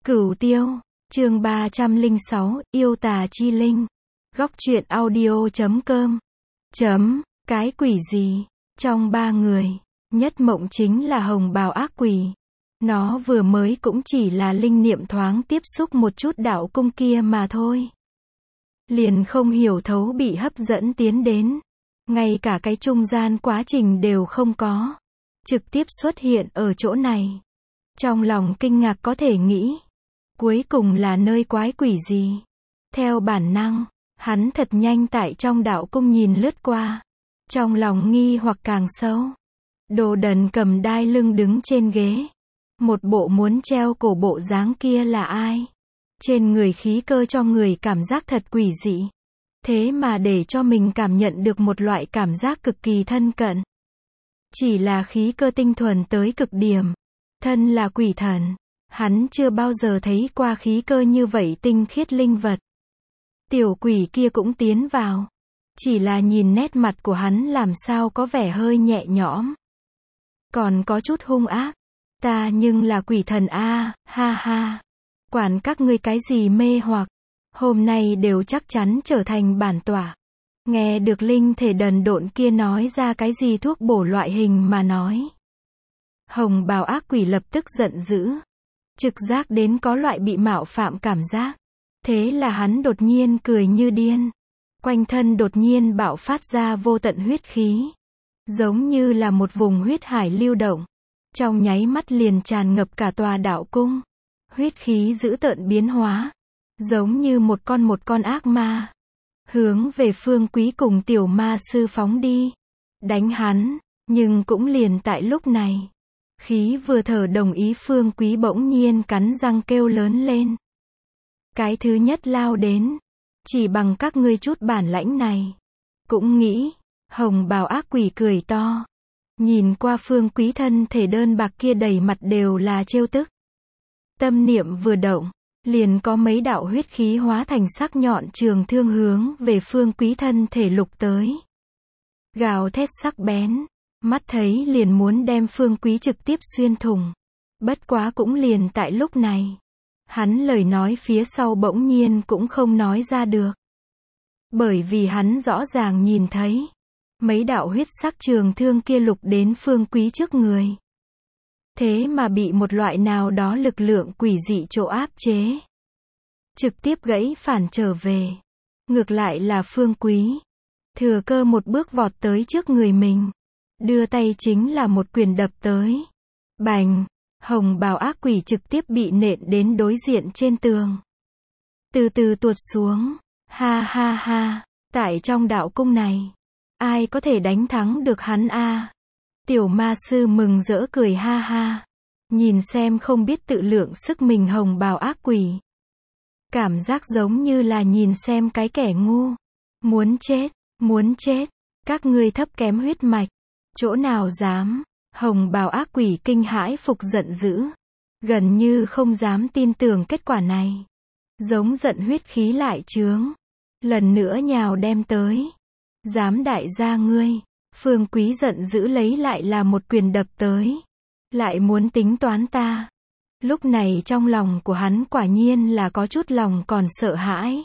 Cửu Tiêu, chương 306, Yêu Tà Chi Linh. Góc truyện audio.com. Cái quỷ gì? Trong ba người, nhất mộng chính là hồng bào ác quỷ. Nó vừa mới cũng chỉ là linh niệm thoáng tiếp xúc một chút đạo cung kia mà thôi. Liền không hiểu thấu bị hấp dẫn tiến đến. Ngay cả cái trung gian quá trình đều không có. Trực tiếp xuất hiện ở chỗ này. Trong lòng kinh ngạc có thể nghĩ. Cuối cùng là nơi quái quỷ gì? Theo bản năng, hắn thật nhanh tại trong đạo cung nhìn lướt qua. Trong lòng nghi hoặc càng sâu. Đồ đần cầm đai lưng đứng trên ghế. Một bộ muốn treo cổ bộ dáng kia là ai? Trên người khí cơ cho người cảm giác thật quỷ dị. Thế mà để cho mình cảm nhận được một loại cảm giác cực kỳ thân cận. Chỉ là khí cơ tinh thuần tới cực điểm. Thân là quỷ thần. Hắn chưa bao giờ thấy qua khí cơ như vậy tinh khiết linh vật. Tiểu quỷ kia cũng tiến vào. Chỉ là nhìn nét mặt của hắn làm sao có vẻ hơi nhẹ nhõm. Còn có chút hung ác. Ta nhưng là quỷ thần a, ha ha. Quản các ngươi cái gì mê hoặc. Hôm nay đều chắc chắn trở thành bản tỏa. Nghe được linh thể đần độn kia nói ra cái gì thuốc bổ loại hình mà nói. Hồng bào ác quỷ lập tức giận dữ. Trực giác đến có loại bị mạo phạm cảm giác. Thế là hắn đột nhiên cười như điên. Quanh thân đột nhiên bạo phát ra vô tận huyết khí. Giống như là một vùng huyết hải lưu động. Trong nháy mắt liền tràn ngập cả tòa đạo cung. Huyết khí dữ tợn biến hóa. Giống như một con ác ma. Hướng về Phương Quý cùng tiểu ma sư phóng đi. Đánh hắn. Nhưng cũng liền tại lúc này. Khí vừa thở đồng ý Phương Quý bỗng nhiên cắn răng kêu lớn lên. Cái thứ nhất lao đến. Chỉ bằng các ngươi chút bản lãnh này. Cũng nghĩ. Hồng bào ác quỷ cười to. Nhìn qua Phương Quý thân thể đơn bạc kia đầy mặt đều là trêu tức. Tâm niệm vừa động. Liền có mấy đạo huyết khí hóa thành sắc nhọn trường thương hướng về Phương Quý thân thể lục tới. Gào thét sắc bén. Mắt thấy liền muốn đem Phương Quý trực tiếp xuyên thủng. Bất quá cũng liền tại lúc này. Hắn lời nói phía sau bỗng nhiên cũng không nói ra được. Bởi vì hắn rõ ràng nhìn thấy. Mấy đạo huyết sắc trường thương kia lục đến Phương Quý trước người. Thế mà bị một loại nào đó lực lượng quỷ dị chỗ áp chế. Trực tiếp gãy phản trở về. Ngược lại là Phương Quý. Thừa cơ một bước vọt tới trước người mình. Đưa tay chính là một quyền đập tới. Bành. Hồng bào ác quỷ trực tiếp bị nện đến đối diện trên tường. Từ từ tuột xuống. Ha ha ha. Tại trong đạo cung này. Ai có thể đánh thắng được hắn a? Tiểu ma sư mừng rỡ cười ha ha. Nhìn xem không biết tự lượng sức mình hồng bào ác quỷ. Cảm giác giống như là nhìn xem cái kẻ ngu. Muốn chết. Các ngươi thấp kém huyết mạch. Chỗ nào dám. Hồng bào ác quỷ kinh hãi phục giận dữ. Gần như không dám tin tưởng kết quả này. Giống giận huyết khí lại chướng. Lần nữa nhào đem tới. Dám đại gia ngươi. Phương Quý giận dữ lấy lại là một quyền đập tới. Lại muốn tính toán ta. Lúc này trong lòng của hắn quả nhiên là có chút lòng còn sợ hãi.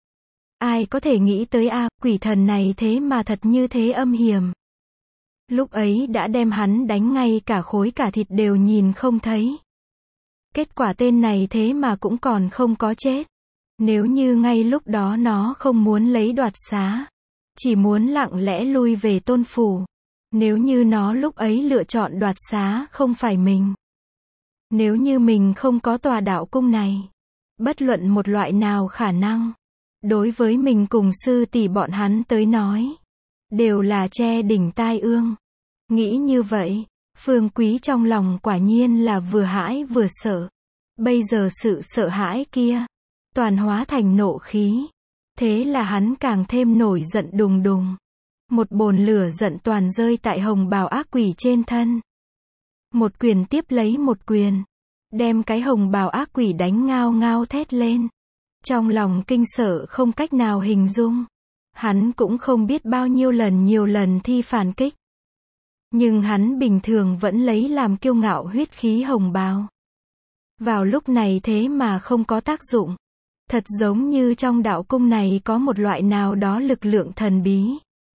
Ai có thể nghĩ tới quỷ thần này thế mà thật như thế âm hiểm. Lúc ấy đã đem hắn đánh ngay cả khối cả thịt đều nhìn không thấy. Kết quả tên này thế mà cũng còn không có chết. Nếu như ngay lúc đó nó không muốn lấy đoạt xá. Chỉ muốn lặng lẽ lui về tôn phủ. Nếu như nó lúc ấy lựa chọn đoạt xá không phải mình. Nếu như mình không có tòa đạo cung này. Bất luận một loại nào khả năng. Đối với mình cùng sư tỷ bọn hắn tới nói. Đều là che đỉnh tai ương. Nghĩ như vậy. Phương Quý trong lòng quả nhiên là vừa hãi vừa sợ. Bây giờ sự sợ hãi kia. Toàn hóa thành nộ khí. Thế là hắn càng thêm nổi giận đùng đùng. Một bồn lửa giận toàn rơi tại hồng bào ác quỷ trên thân. Một quyền tiếp lấy một quyền. Đem cái hồng bào ác quỷ đánh ngao ngao thét lên. Trong lòng kinh sợ không cách nào hình dung. Hắn cũng không biết bao nhiêu lần thi phản kích. Nhưng hắn bình thường vẫn lấy làm kiêu ngạo huyết khí hồng bào. Vào lúc này thế mà không có tác dụng. Thật giống như trong đạo cung này có một loại nào đó lực lượng thần bí.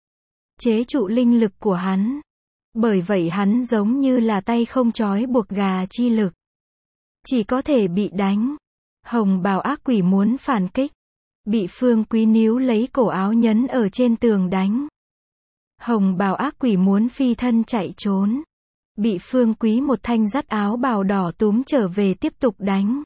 Chế trụ linh lực của hắn. Bởi vậy hắn giống như là tay không trói buộc gà chi lực. Chỉ có thể bị đánh. Hồng bào ác quỷ muốn phản kích. Bị Phương Quý níu lấy cổ áo nhấn ở trên tường đánh. Hồng bào ác quỷ muốn phi thân chạy trốn. Bị Phương Quý một thanh dắt áo bào đỏ túm trở về tiếp tục đánh.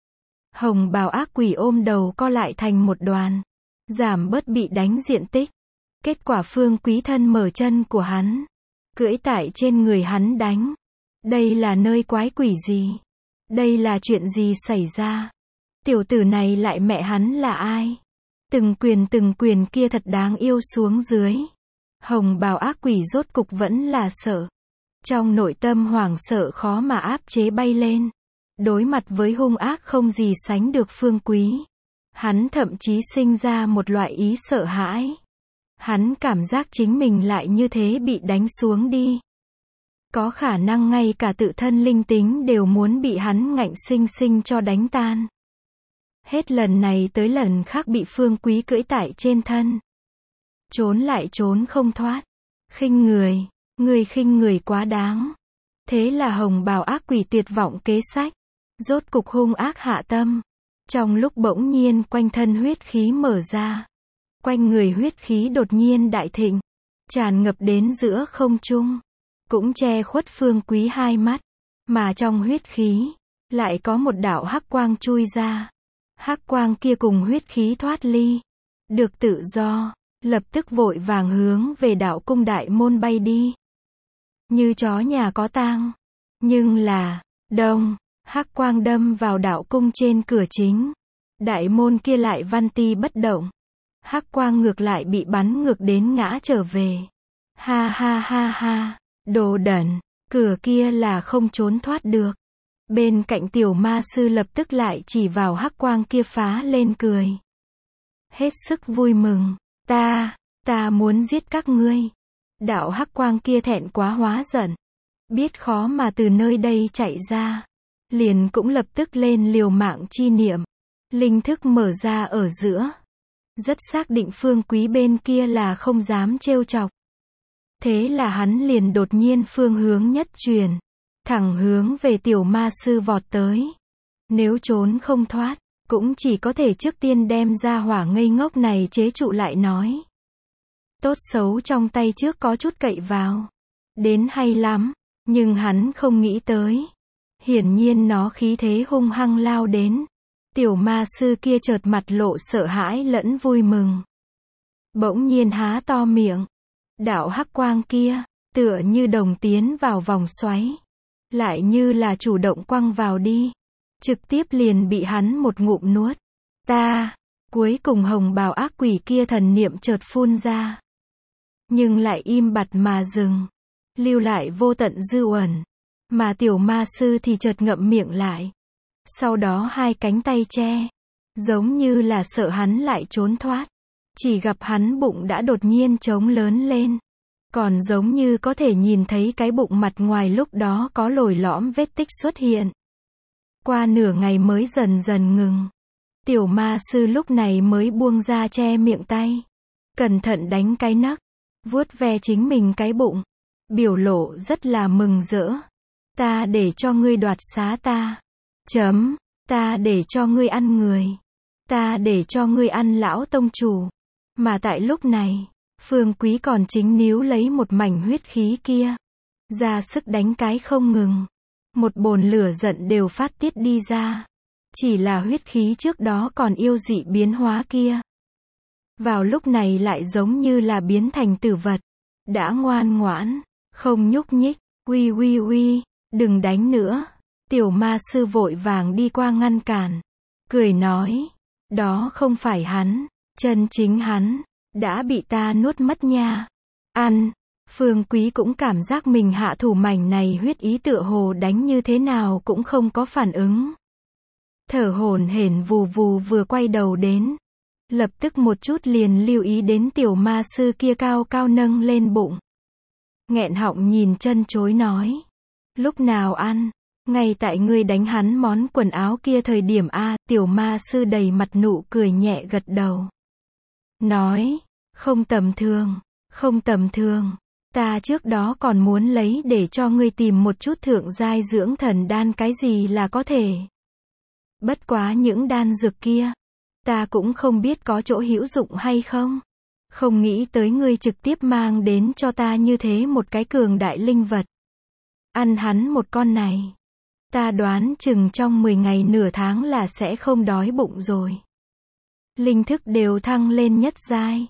Hồng bào ác quỷ ôm đầu co lại thành một đoàn. Giảm bớt bị đánh diện tích. Kết quả Phương Quý thân mở chân của hắn. Cưỡi tại trên người hắn đánh. Đây là nơi quái quỷ gì? Đây là chuyện gì xảy ra? Tiểu tử này lại mẹ hắn là ai? Từng quyền kia thật đáng yêu xuống dưới. Hồng bào ác quỷ rốt cục vẫn là sợ. Trong nội tâm hoảng sợ khó mà áp chế bay lên. Đối mặt với hung ác không gì sánh được Phương Quý. Hắn thậm chí sinh ra một loại ý sợ hãi. Hắn cảm giác chính mình lại như thế bị đánh xuống đi. Có khả năng ngay cả tự thân linh tính đều muốn bị hắn ngạnh sinh sinh cho đánh tan. Hết lần này tới lần khác bị Phương Quý cưỡi tại trên thân. Trốn lại trốn không thoát. Khinh người. Người khinh người quá đáng. Thế là hồng bào ác quỷ tuyệt vọng kế sách. Rốt cục hung ác hạ tâm. Trong lúc bỗng nhiên quanh thân huyết khí mở ra. Quanh người huyết khí đột nhiên đại thịnh. Tràn ngập đến giữa không trung. Cũng che khuất Phương Quý hai mắt. Mà trong huyết khí. Lại có một đạo hắc quang chui ra. Hắc quang kia cùng huyết khí thoát ly. Được tự do. Lập tức vội vàng hướng về đạo cung đại môn bay đi. Như chó nhà có tang. Nhưng là, đông, hắc quang đâm vào đạo cung trên cửa chính. Đại môn kia lại văn ti bất động. Hắc quang ngược lại bị bắn ngược đến ngã trở về. Ha ha ha ha, đồ đẩn, cửa kia là không trốn thoát được. Bên cạnh tiểu ma sư lập tức lại chỉ vào hắc quang kia phá lên cười. Hết sức vui mừng, ta muốn giết các ngươi. Đạo hắc quang kia thẹn quá hóa giận. Biết khó mà từ nơi đây chạy ra. Liền cũng lập tức lên liều mạng chi niệm. Linh thức mở ra ở giữa. Rất xác định Phương Quý bên kia là không dám trêu chọc. Thế là hắn liền đột nhiên phương hướng nhất truyền. Thẳng hướng về tiểu ma sư vọt tới. Nếu trốn không thoát, cũng chỉ có thể trước tiên đem ra hỏa ngây ngốc này chế trụ lại nói. Tốt xấu trong tay trước có chút cậy vào. Đến hay lắm, nhưng hắn không nghĩ tới. Hiển nhiên nó khí thế hung hăng lao đến. Tiểu ma sư kia chợt mặt lộ sợ hãi lẫn vui mừng. Bỗng nhiên há to miệng. Đạo hắc quang kia, tựa như đồng tiến vào vòng xoáy. Lại như là chủ động quăng vào đi. Trực tiếp liền bị hắn một ngụm nuốt. Cuối cùng hồng bào ác quỷ kia thần niệm chợt phun ra. Nhưng lại im bặt mà dừng. Lưu lại vô tận dư uẩn. Mà tiểu ma sư thì chợt ngậm miệng lại. Sau đó hai cánh tay che. Giống như là sợ hắn lại trốn thoát. Chỉ gặp hắn bụng đã đột nhiên trống lớn lên. Còn giống như có thể nhìn thấy cái bụng mặt ngoài lúc đó có lồi lõm vết tích xuất hiện. Qua nửa ngày mới dần dần ngừng. Tiểu ma sư lúc này mới buông ra che miệng tay. Cẩn thận đánh cái nấc. Vuốt ve chính mình cái bụng. Biểu lộ rất là mừng rỡ. Ta để cho ngươi đoạt xá ta. Ta để cho ngươi ăn người. Ta để cho ngươi ăn lão tông chủ. Mà tại lúc này, Phương Quý còn chính níu lấy một mảnh huyết khí kia. Ra sức đánh cái không ngừng. Một bồn lửa giận đều phát tiết đi ra. Chỉ là huyết khí trước đó còn yêu dị biến hóa kia. Vào lúc này lại giống như là biến thành tử vật. Đã ngoan ngoãn, không nhúc nhích. Uy, đừng đánh nữa. Tiểu ma sư vội vàng đi qua ngăn cản. Cười nói, đó không phải hắn, chân chính hắn, đã bị ta nuốt mất nha. Ăn, Phương Quý cũng cảm giác mình hạ thủ mảnh này huyết ý tựa hồ đánh như thế nào cũng không có phản ứng. Thở hổn hển vù vù vừa quay đầu đến. Lập tức một chút liền lưu ý đến tiểu ma sư kia cao cao nâng lên bụng. Nghẹn họng nhìn chân chối nói. Lúc nào ăn, Ngay tại ngươi đánh hắn món quần áo kia thời điểm tiểu ma sư đầy mặt nụ cười nhẹ gật đầu. Nói, không tầm thường, không tầm thường. Ta trước đó còn muốn lấy để cho ngươi tìm một chút thượng giai dưỡng thần đan cái gì là có thể. Bất quá những đan dược kia, ta cũng không biết có chỗ hữu dụng hay không. Không nghĩ tới ngươi trực tiếp mang đến cho ta như thế một cái cường đại linh vật. Ăn hắn một con này. Ta đoán chừng trong 10 ngày nửa tháng là sẽ không đói bụng rồi. Linh thức đều thăng lên nhất giai.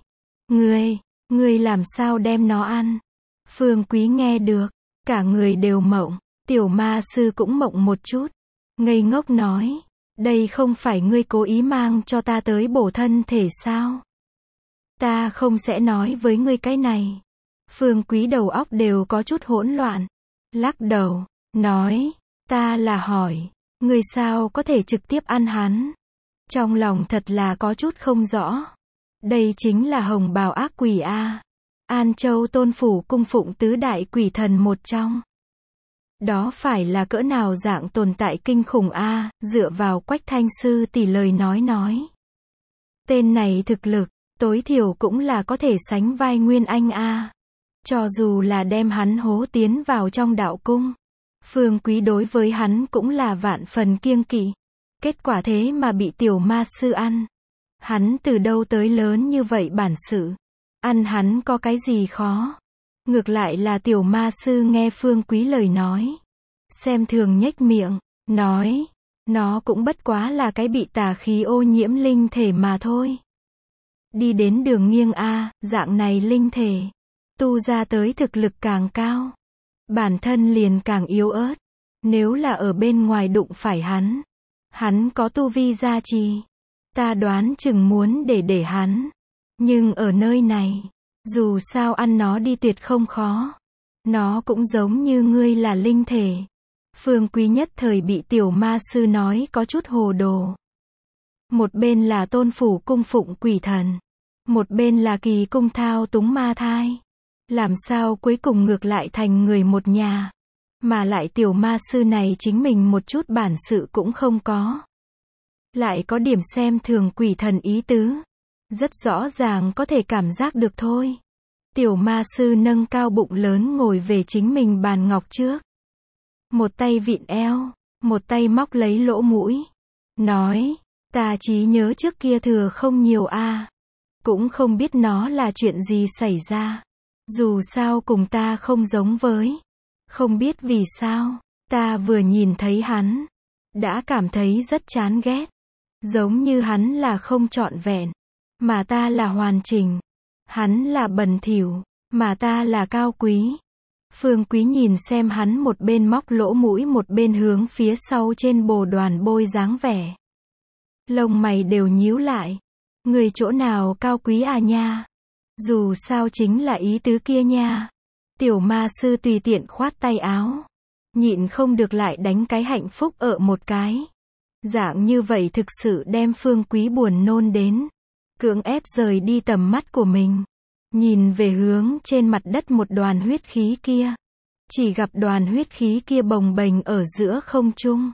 Ngươi làm sao đem nó ăn? Phương Quý nghe được, cả người đều mộng, tiểu ma sư cũng mộng một chút. Ngây ngốc nói, đây không phải ngươi cố ý mang cho ta tới bổ thân thể sao? Ta không sẽ nói với ngươi cái này. Phương Quý đầu óc đều có chút hỗn loạn. Lắc đầu, nói, ta là hỏi, ngươi sao có thể trực tiếp ăn hắn? Trong lòng thật là có chút không rõ. Đây chính là hồng bào ác quỷ An Châu Tôn Phủ cung phụng tứ đại quỷ thần một trong. Đó phải là cỡ nào dạng tồn tại kinh khủng dựa vào Quách Thanh sư tỷ lời nói. Tên này thực lực, tối thiểu cũng là có thể sánh vai Nguyên Anh Cho dù là đem hắn hố tiến vào trong đạo cung. Phương Quý đối với hắn cũng là vạn phần kiêng kỵ. Kết quả thế mà bị tiểu ma sư ăn. Hắn từ đâu tới lớn như vậy bản sự. Ăn hắn có cái gì khó. Ngược lại là tiểu ma sư nghe Phương Quý lời nói. Xem thường nhếch miệng, nói, nó cũng bất quá là cái bị tà khí ô nhiễm linh thể mà thôi. Đi đến đường nghiêng dạng này linh thể. Tu ra tới thực lực càng cao. Bản thân liền càng yếu ớt. Nếu là ở bên ngoài đụng phải hắn có tu vi gia trì. Ta đoán chừng muốn để hắn. Nhưng ở nơi này, dù sao ăn nó đi tuyệt không khó. Nó cũng giống như ngươi là linh thể. Phương Quý nhất thời bị tiểu ma sư nói có chút hồ đồ. Một bên là Tôn Phủ cung phụng quỷ thần. Một bên là Kỳ cung thao túng ma thai. Làm sao cuối cùng ngược lại thành người một nhà. Mà lại tiểu ma sư này chính mình một chút bản sự cũng không có. Lại có điểm xem thường quỷ thần ý tứ. Rất rõ ràng có thể cảm giác được thôi. Tiểu ma sư nâng cao bụng lớn ngồi về chính mình bàn ngọc trước. Một tay vịn eo, một tay móc lấy lỗ mũi. Nói, ta trí nhớ trước kia thừa không nhiều Cũng không biết nó là chuyện gì xảy ra. Dù sao cùng ta không giống với. Không biết vì sao, ta vừa nhìn thấy hắn. Đã cảm thấy rất chán ghét. Giống như hắn là không trọn vẹn. Mà ta là hoàn chỉnh. Hắn là bẩn thỉu. Mà ta là cao quý. Phương Quý nhìn xem hắn một bên móc lỗ mũi một bên hướng phía sau trên bồ đoàn bôi dáng vẻ. Lông mày đều nhíu lại. Người chỗ nào cao quý nha? Dù sao chính là ý tứ kia nha. Tiểu ma sư tùy tiện khoát tay áo. Nhịn không được lại đánh cái hạnh phúc ở một cái. Dạng như vậy thực sự đem Phương Quý buồn nôn đến. Cưỡng ép rời đi tầm mắt của mình. Nhìn về hướng trên mặt đất một đoàn huyết khí kia. Chỉ gặp đoàn huyết khí kia bồng bềnh ở giữa không trung.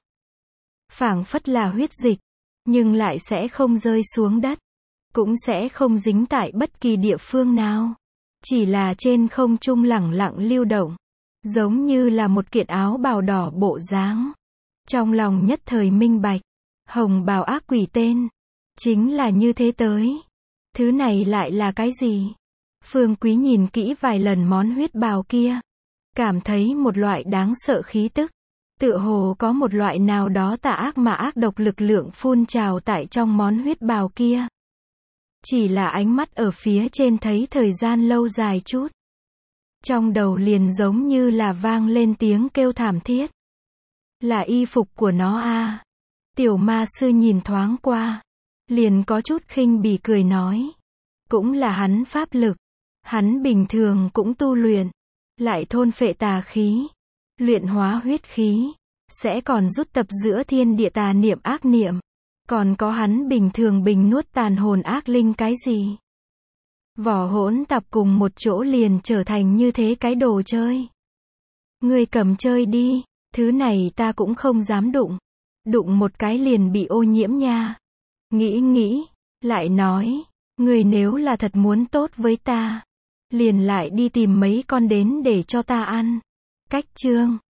Phảng phất là huyết dịch. Nhưng lại sẽ không rơi xuống đất. Cũng sẽ không dính tại bất kỳ địa phương nào. Chỉ là trên không trung lẳng lặng lưu động. Giống như là một kiện áo bào đỏ bộ dáng. Trong lòng nhất thời minh bạch. Hồng bào ác quỷ tên. Chính là như thế tới. Thứ này lại là cái gì? Phương Quý nhìn kỹ vài lần món huyết bào kia. Cảm thấy một loại đáng sợ khí tức. Tựa hồ có một loại nào đó tà ác mà ác độc lực lượng phun trào tại trong món huyết bào kia. Chỉ là ánh mắt ở phía trên thấy thời gian lâu dài chút. Trong đầu liền giống như là vang lên tiếng kêu thảm thiết. Là y phục của nó Tiểu ma sư nhìn thoáng qua. Liền có chút khinh bỉ cười nói. Cũng là hắn pháp lực. Hắn bình thường cũng tu luyện. Lại thôn phệ tà khí. Luyện hóa huyết khí. Sẽ còn rút tập giữa thiên địa tà niệm ác niệm. Còn có hắn bình thường bình nuốt tàn hồn ác linh cái gì. Vỏ hỗn tạp cùng một chỗ liền trở thành như thế cái đồ chơi. Ngươi cầm chơi đi. Thứ này ta cũng không dám đụng. Đụng một cái liền bị ô nhiễm nha. Nghĩ, lại nói, người nếu là thật muốn tốt với ta, liền lại đi tìm mấy con đến để cho ta ăn. Cách chương